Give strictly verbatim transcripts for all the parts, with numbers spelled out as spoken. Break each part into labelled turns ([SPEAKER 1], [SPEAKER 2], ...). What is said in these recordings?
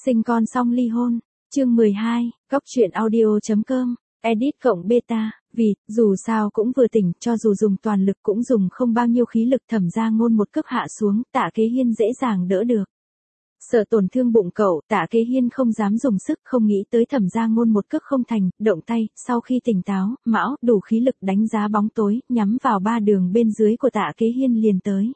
[SPEAKER 1] Sinh con xong ly hôn. Chương mười hai, Góc truyện audio.com, edit cộng beta, vì, dù sao cũng vừa tỉnh, cho dù dùng toàn lực cũng dùng không bao nhiêu khí lực. Thẩm Gia Ngôn một cước hạ xuống, Tạ Kế Hiên dễ dàng đỡ được. Sợ tổn thương bụng cậu, Tạ Kế Hiên không dám dùng sức, không nghĩ tới Thẩm Gia Ngôn một cước không thành, động tay, sau khi tỉnh táo, mão, đủ khí lực đánh giá bóng tối, nhắm vào ba đường bên dưới của Tạ Kế Hiên liền tới.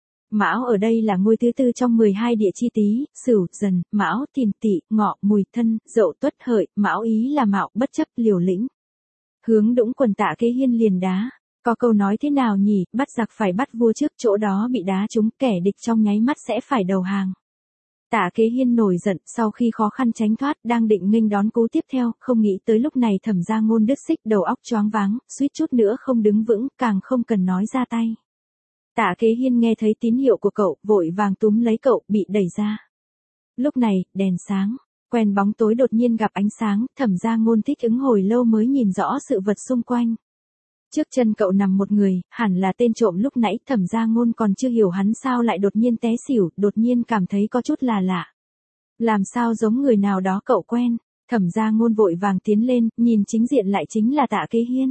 [SPEAKER 1] Mão ở đây là ngôi thứ tư trong mười hai địa chi Tý, Sửu, Dần, Mão, Thìn, Tỵ, Ngọ, Mùi, Thân, Dậu, Tuất, Hợi. Mão ý là mạo, bất chấp, liều lĩnh. Hướng Đũng quần Tạ Kế Hiên liền đá. Có câu nói thế nào nhỉ, bắt giặc phải bắt vua trước, chỗ đó bị đá trúng, kẻ địch trong nháy mắt sẽ phải đầu hàng. Tạ Kế Hiên nổi giận, sau khi khó khăn tránh thoát, đang định nghênh đón cú tiếp theo, không nghĩ tới lúc này Thẩm Gia Ngôn đứt xích, đầu óc choáng váng, suýt chút nữa không đứng vững, càng không cần nói ra tay. Tạ Kế Hiên nghe thấy tín hiệu của cậu, vội vàng túm lấy cậu, bị đẩy ra. Lúc này, đèn sáng, quen bóng tối đột nhiên gặp ánh sáng, Thẩm Gia Ngôn thích ứng hồi lâu mới nhìn rõ sự vật xung quanh. Trước chân cậu nằm một người, hẳn là tên trộm lúc nãy. Thẩm Gia Ngôn còn chưa hiểu hắn sao lại đột nhiên té xỉu, đột nhiên cảm thấy có chút là lạ. Làm sao giống người nào đó cậu quen. Thẩm Gia Ngôn vội vàng tiến lên, nhìn chính diện lại chính là Tạ Kế Hiên.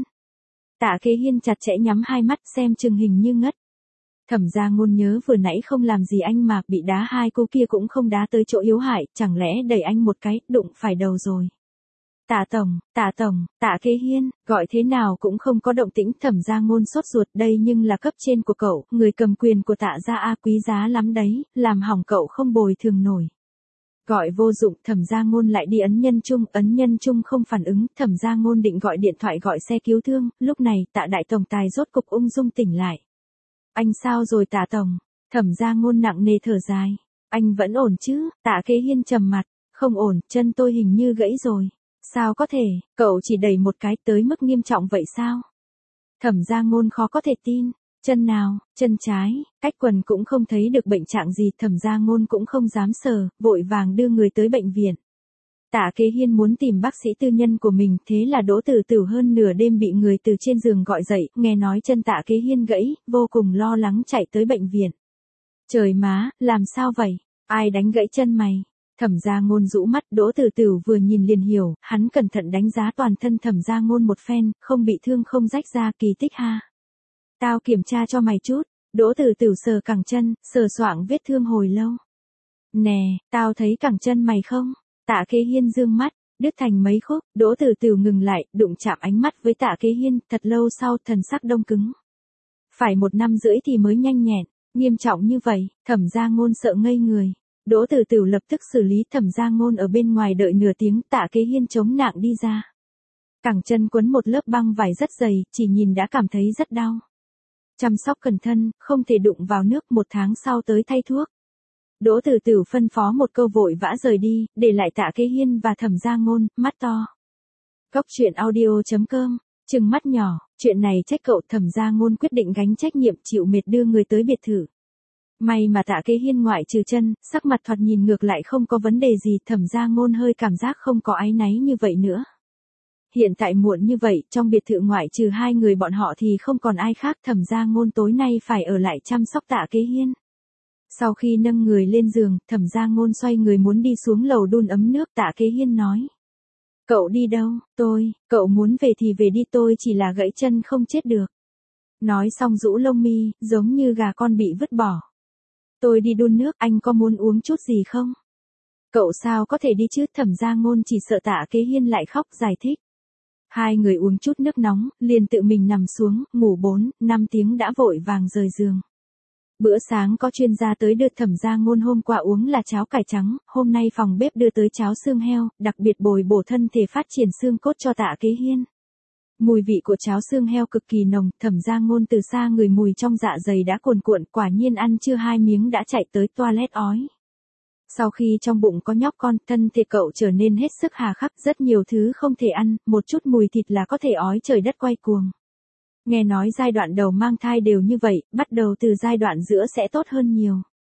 [SPEAKER 1] Tạ Kế Hiên chặt chẽ nhắm hai mắt, xem chừng hình như ngất. Thẩm Gia Ngôn nhớ vừa nãy không làm gì anh mà, bị đá hai cú kia cũng không đá tới chỗ yếu hại, chẳng lẽ đẩy anh một cái, đụng phải đầu rồi. Tạ tổng, Tạ tổng, Tạ Kế Hiên, gọi thế nào cũng không có động tĩnh. Thẩm Gia Ngôn sốt ruột, đây nhưng là cấp trên của cậu, người cầm quyền của Tạ gia a, quý giá lắm đấy, làm hỏng cậu không bồi thường nổi. Gọi vô dụng, Thẩm Gia Ngôn lại đi ấn nhân chung, ấn nhân chung không phản ứng. Thẩm Gia Ngôn định gọi điện thoại gọi xe cứu thương, lúc này Tạ đại tổng tài rốt cục ung dung tỉnh lại. Anh sao rồi Tạ tổng? Thẩm Gia Ngôn nặng nề thở dài. Anh vẫn ổn chứ? Tạ Kế Hiên trầm mặt. Không ổn, chân tôi hình như gãy rồi. Sao có thể, cậu chỉ đẩy một cái, tới mức nghiêm trọng vậy sao? Thẩm Gia Ngôn khó có thể tin. Chân nào? Chân trái, cách quần cũng không thấy được bệnh trạng gì. Thẩm Gia Ngôn cũng không dám sờ, vội vàng đưa người tới bệnh viện. Tạ Kế Hiên muốn tìm bác sĩ tư nhân của mình, thế là Đỗ Tử Tử hơn nửa đêm bị người từ trên giường gọi dậy, nghe nói chân Tạ Kế Hiên gãy, vô cùng lo lắng chạy tới bệnh viện. Trời má, làm sao vậy? Ai đánh gãy chân mày? Thẩm Gia Ngôn rũ mắt, Đỗ Tử Tử vừa nhìn liền hiểu, hắn cẩn thận đánh giá toàn thân Thẩm Gia Ngôn một phen, không bị thương không rách ra, kỳ tích ha. Tao kiểm tra cho mày chút. Đỗ Tử Tử sờ cẳng chân, sờ soạng vết thương hồi lâu. Nè, tao thấy cẳng chân mày không? Tạ Kế Hiên dương mắt, đứt thành mấy khúc. Đỗ Tử Tử ngừng lại, đụng chạm ánh mắt với Tạ Kế Hiên, thật lâu sau thần sắc đông cứng. Phải một năm rưỡi thì mới nhanh nhẹn, nghiêm trọng như vậy. Thẩm Gia Ngôn sợ ngây người. Đỗ Tử Tử lập tức xử lý. Thẩm Gia Ngôn ở bên ngoài đợi nửa tiếng, Tạ Kế Hiên chống nạng đi ra. Cẳng chân quấn một lớp băng vải rất dày, chỉ nhìn đã cảm thấy rất đau. Chăm sóc cẩn thận, không thể đụng vào nước, một tháng sau tới thay thuốc. Đỗ Tử Tử phân phó một câu vội vã rời đi, để lại Tạ Kế Hiên và Thẩm Gia Ngôn, mắt to. Góc truyện audio.com, trừng mắt nhỏ, chuyện này trách cậu. Thẩm Gia Ngôn quyết định gánh trách nhiệm, chịu mệt đưa người tới biệt thự. May mà Tạ Kế Hiên ngoại trừ chân, sắc mặt thoạt nhìn ngược lại không có vấn đề gì. Thẩm Gia Ngôn hơi cảm giác không có áy náy như vậy nữa. Hiện tại muộn như vậy, trong biệt thự ngoại trừ hai người bọn họ thì không còn ai khác. Thẩm Gia Ngôn tối nay phải ở lại chăm sóc Tạ Kế Hiên. Sau khi nâng người lên giường, Thẩm Gia Ngôn xoay người muốn đi xuống lầu đun ấm nước. Tạ Kế Hiên nói. Cậu đi đâu? Tôi, cậu muốn về thì về đi, tôi chỉ là gãy chân không chết được. Nói xong rũ lông mi, giống như gà con bị vứt bỏ. Tôi đi đun nước, anh có muốn uống chút gì không? Cậu sao có thể đi chứ? Thẩm Gia Ngôn chỉ sợ Tạ Kế Hiên lại khóc, giải thích. Hai người uống chút nước nóng, liền tự mình nằm xuống, ngủ bốn, năm tiếng đã vội vàng rời giường. Bữa sáng có chuyên gia tới đưa. Thẩm Gia Ngôn hôm qua uống là cháo cải trắng, hôm nay phòng bếp đưa tới cháo xương heo, đặc biệt bồi bổ thân thể phát triển xương cốt cho Tạ Kế Hiên. Mùi vị của cháo xương heo cực kỳ nồng, Thẩm Gia Ngôn từ xa người mùi trong dạ dày đã cuồn cuộn, quả nhiên ăn chưa hai miếng đã chạy tới toilet ói. Sau khi trong bụng có nhóc con, thân thể cậu trở nên hết sức hà khắc, rất nhiều thứ không thể ăn, một chút mùi thịt là có thể ói trời đất quay cuồng. Nghe nói giai đoạn đầu mang thai đều như vậy, bắt đầu từ giai đoạn giữa sẽ tốt hơn nhiều.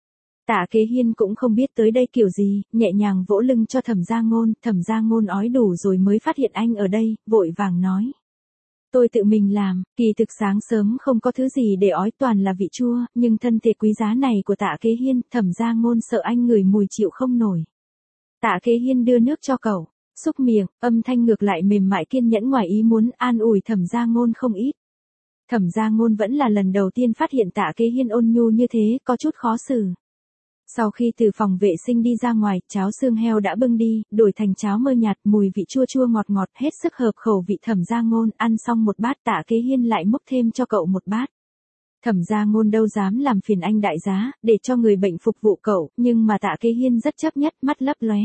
[SPEAKER 1] Tạ Kế Hiên cũng không biết tới đây kiểu gì, nhẹ nhàng vỗ lưng cho Thẩm Gia Ngôn. Thẩm Gia Ngôn ói đủ rồi mới phát hiện anh ở đây, vội vàng nói. Tôi tự mình làm, kỳ thực sáng sớm không có thứ gì để ói, toàn là vị chua, nhưng thân thể quý giá này của Tạ Kế Hiên, Thẩm Gia Ngôn sợ anh ngửi mùi chịu không nổi. Tạ Kế Hiên đưa nước cho cậu, xúc miệng, âm thanh ngược lại mềm mại kiên nhẫn ngoài ý muốn an ủi Thẩm Gia Ngôn không ít. Thẩm Gia Ngôn vẫn là lần đầu tiên phát hiện Tạ Kế Hiên ôn nhu như thế, có chút khó xử. Sau khi từ phòng vệ sinh đi ra ngoài, cháo xương heo đã bưng đi, đổi thành cháo mơ nhạt, mùi vị chua chua ngọt ngọt, hết sức hợp khẩu vị Thẩm Gia Ngôn. Ăn xong một bát, Tạ Kế Hiên lại múc thêm cho cậu một bát. Thẩm Gia Ngôn đâu dám làm phiền anh đại giá, để cho người bệnh phục vụ cậu, nhưng mà Tạ Kế Hiên rất chấp nhất, mắt lấp lóe.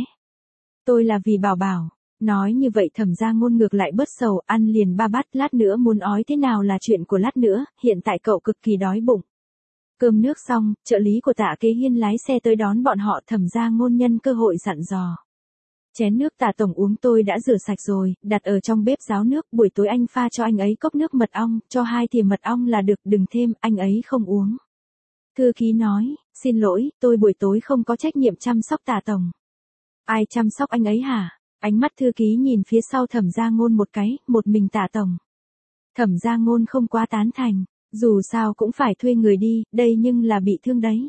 [SPEAKER 1] Tôi là vì bảo bảo. Nói như vậy Thẩm Gia Ngôn ngược lại bớt sầu, ăn liền ba bát, lát nữa muốn ói thế nào là chuyện của lát nữa, hiện tại cậu cực kỳ đói bụng. Cơm nước xong, trợ lý của Tạ Kế Hiên lái xe tới đón bọn họ. Thẩm Gia Ngôn nhân cơ hội dặn dò. Chén nước Tạ tổng uống tôi đã rửa sạch rồi, đặt ở trong bếp ráo nước, buổi tối anh pha cho anh ấy cốc nước mật ong, cho hai thìa mật ong là được, đừng thêm, anh ấy không uống. Thư ký nói, xin lỗi, tôi buổi tối không có trách nhiệm chăm sóc Tạ tổng. Ai chăm sóc anh ấy hả? Ánh mắt thư ký nhìn phía sau Thẩm Gia Ngôn một cái, một mình Tạ tổng. Thẩm Gia Ngôn không quá tán thành, dù sao cũng phải thuê người đi, đây nhưng là bị thương đấy.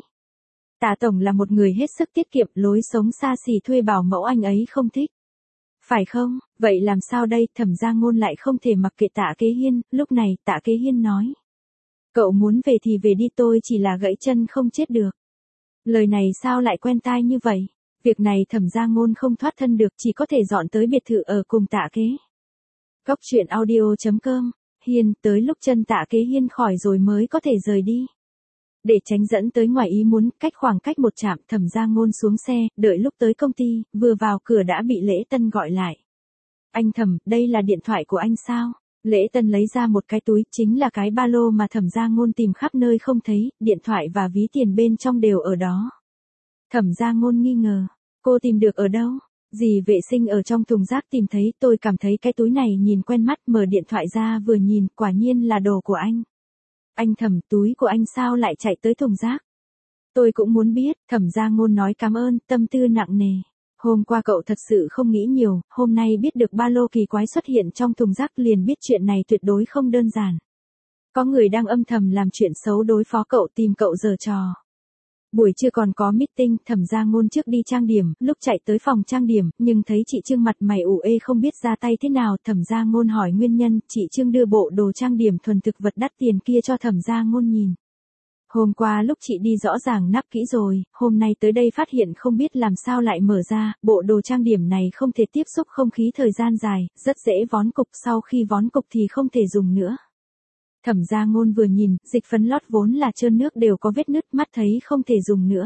[SPEAKER 1] Tạ tổng là một người hết sức tiết kiệm, lối sống xa xỉ, thuê bảo mẫu anh ấy không thích. Phải không? Vậy làm sao đây? Thẩm Gia Ngôn lại không thể mặc kệ Tạ Kế Hiên, lúc này Tạ Kế Hiên nói. Cậu muốn về thì về đi, tôi chỉ là gãy chân không chết được. Lời này sao lại quen tai như vậy? Việc này Thẩm Gia Ngôn không thoát thân được, chỉ có thể dọn tới biệt thự ở cùng Tạ Kế. Góc truyện audio chấm com. Hiên, tới lúc chân Tạ Kế Hiên khỏi rồi mới có thể rời đi. Để tránh dẫn tới ngoài ý muốn, cách khoảng cách một trạm, Thẩm Gia Ngôn xuống xe, đợi lúc tới công ty, vừa vào cửa đã bị Lễ Tân gọi lại. Anh Thẩm, đây là điện thoại của anh sao? Lễ Tân lấy ra một cái túi, chính là cái ba lô mà Thẩm Gia Ngôn tìm khắp nơi không thấy, điện thoại và ví tiền bên trong đều ở đó. Thẩm Gia Ngôn nghi ngờ, cô tìm được ở đâu? Dì vệ sinh ở trong thùng rác tìm thấy, tôi cảm thấy cái túi này nhìn quen mắt, mở điện thoại ra vừa nhìn, quả nhiên là đồ của anh. Anh Thẩm, túi của anh sao lại chạy tới thùng rác? Tôi cũng muốn biết. Thẩm Gia Ngôn nói cảm ơn, tâm tư nặng nề. Hôm qua cậu thật sự không nghĩ nhiều, hôm nay biết được ba lô kỳ quái xuất hiện trong thùng rác liền biết chuyện này tuyệt đối không đơn giản. Có người đang âm thầm làm chuyện xấu đối phó cậu, tìm cậu giở trò. Buổi trưa còn có meeting, Thẩm Gia Ngôn trước đi trang điểm, lúc chạy tới phòng trang điểm, nhưng thấy chị Trương mặt mày ủ ê không biết ra tay thế nào, Thẩm Gia Ngôn hỏi nguyên nhân, chị Trương đưa bộ đồ trang điểm thuần thực vật đắt tiền kia cho Thẩm Gia Ngôn nhìn. Hôm qua lúc chị đi rõ ràng nắp kỹ rồi, hôm nay tới đây phát hiện không biết làm sao lại mở ra, bộ đồ trang điểm này không thể tiếp xúc không khí thời gian dài, rất dễ vón cục, sau khi vón cục thì không thể dùng nữa. Thẩm Gia Ngôn vừa nhìn, dịch phấn lót vốn là trơn nước đều có vết nứt, mắt thấy không thể dùng nữa.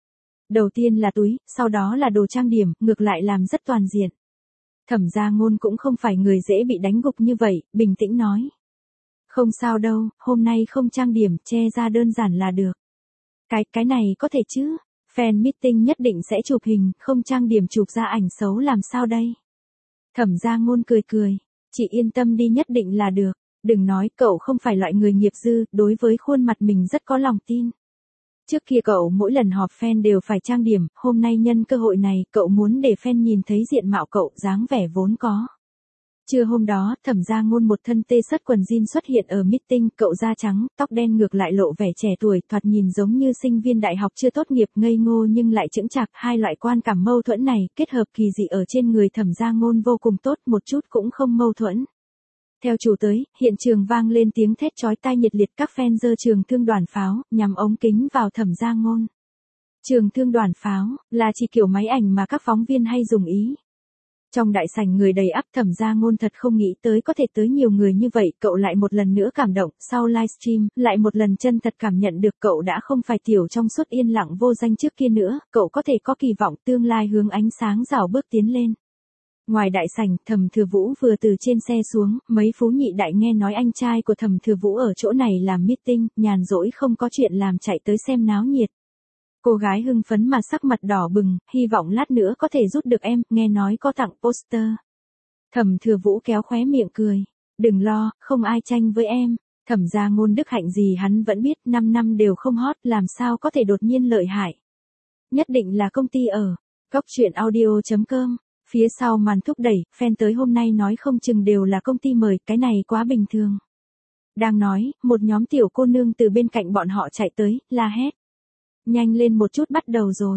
[SPEAKER 1] Đầu tiên là túi, sau đó là đồ trang điểm, ngược lại làm rất toàn diện. Thẩm Gia Ngôn cũng không phải người dễ bị đánh gục như vậy, bình tĩnh nói. Không sao đâu, hôm nay không trang điểm, che ra đơn giản là được. Cái, cái này có thể chứ, fan meeting nhất định sẽ chụp hình, không trang điểm chụp ra ảnh xấu làm sao đây? Thẩm Gia Ngôn cười cười, chị yên tâm đi, nhất định là được. Đừng nói, cậu không phải loại người nghiệp dư, đối với khuôn mặt mình rất có lòng tin. Trước kia cậu mỗi lần họp fan đều phải trang điểm, hôm nay nhân cơ hội này, cậu muốn để fan nhìn thấy diện mạo cậu, dáng vẻ vốn có. Trưa hôm đó, Thẩm Gia Ngôn một thân tê sất quần jean xuất hiện ở meeting, cậu da trắng, tóc đen ngược lại lộ vẻ trẻ tuổi, thoạt nhìn giống như sinh viên đại học chưa tốt nghiệp, ngây ngô nhưng lại chững chạc, hai loại quan cảm mâu thuẫn này, kết hợp kỳ dị ở trên người Thẩm Gia Ngôn vô cùng tốt, một chút cũng không mâu thuẫn. Theo chủ tới, hiện trường vang lên tiếng thét chói tai nhiệt liệt, các fan giơ trường thương đoàn pháo, nhằm ống kính vào Thẩm Gia Ngôn. Trường thương đoàn pháo, là chỉ kiểu máy ảnh mà các phóng viên hay dùng ý. Trong đại sảnh người đầy ắp, Thẩm Gia Ngôn thật không nghĩ tới có thể tới nhiều người như vậy, cậu lại một lần nữa cảm động, sau livestream, lại một lần chân thật cảm nhận được cậu đã không phải tiểu trong suốt yên lặng vô danh trước kia nữa, cậu có thể có kỳ vọng tương lai hướng ánh sáng rảo bước tiến lên. Ngoài đại sảnh, Thẩm Thừa Vũ vừa từ trên xe xuống, mấy phú nhị đại nghe nói anh trai của Thẩm Thừa Vũ ở chỗ này làm meeting, nhàn rỗi không có chuyện làm chạy tới xem náo nhiệt. Cô gái hưng phấn mà sắc mặt đỏ bừng, hy vọng lát nữa có thể rút được em, nghe nói có tặng poster. Thẩm Thừa Vũ kéo khóe miệng cười, đừng lo, không ai tranh với em. Thẩm Gia Ngôn đức hạnh gì hắn vẫn biết, năm năm đều không hot, làm sao có thể đột nhiên lợi hại. Nhất định là công ty ở. Góc truyện audio chấm com. Phía sau màn thúc đẩy, fan tới hôm nay nói không chừng đều là công ty mời, cái này quá bình thường. Đang nói, một nhóm tiểu cô nương từ bên cạnh bọn họ chạy tới, la hét. Nhanh lên một chút, bắt đầu rồi.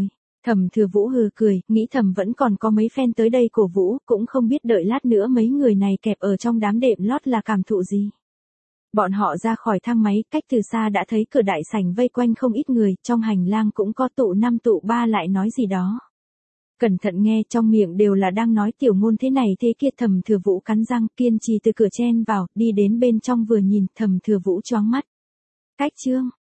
[SPEAKER 1] Thẩm Thừa Vũ hừ cười, nghĩ thầm vẫn còn có mấy fan tới đây cổ vũ, cũng không biết đợi lát nữa mấy người này kẹp ở trong đám đệm lót là cảm thụ gì. Bọn họ ra khỏi thang máy, cách từ xa đã thấy cửa đại sảnh vây quanh không ít người, trong hành lang cũng có tụ năm tụ ba lại nói gì đó. Cẩn thận nghe, trong miệng đều là đang nói tiểu ngôn thế này thế kia. Thẩm Thừa Vũ cắn răng, kiên trì từ cửa chen vào, đi đến bên trong vừa nhìn, Thẩm Thừa Vũ choáng mắt. Cách chương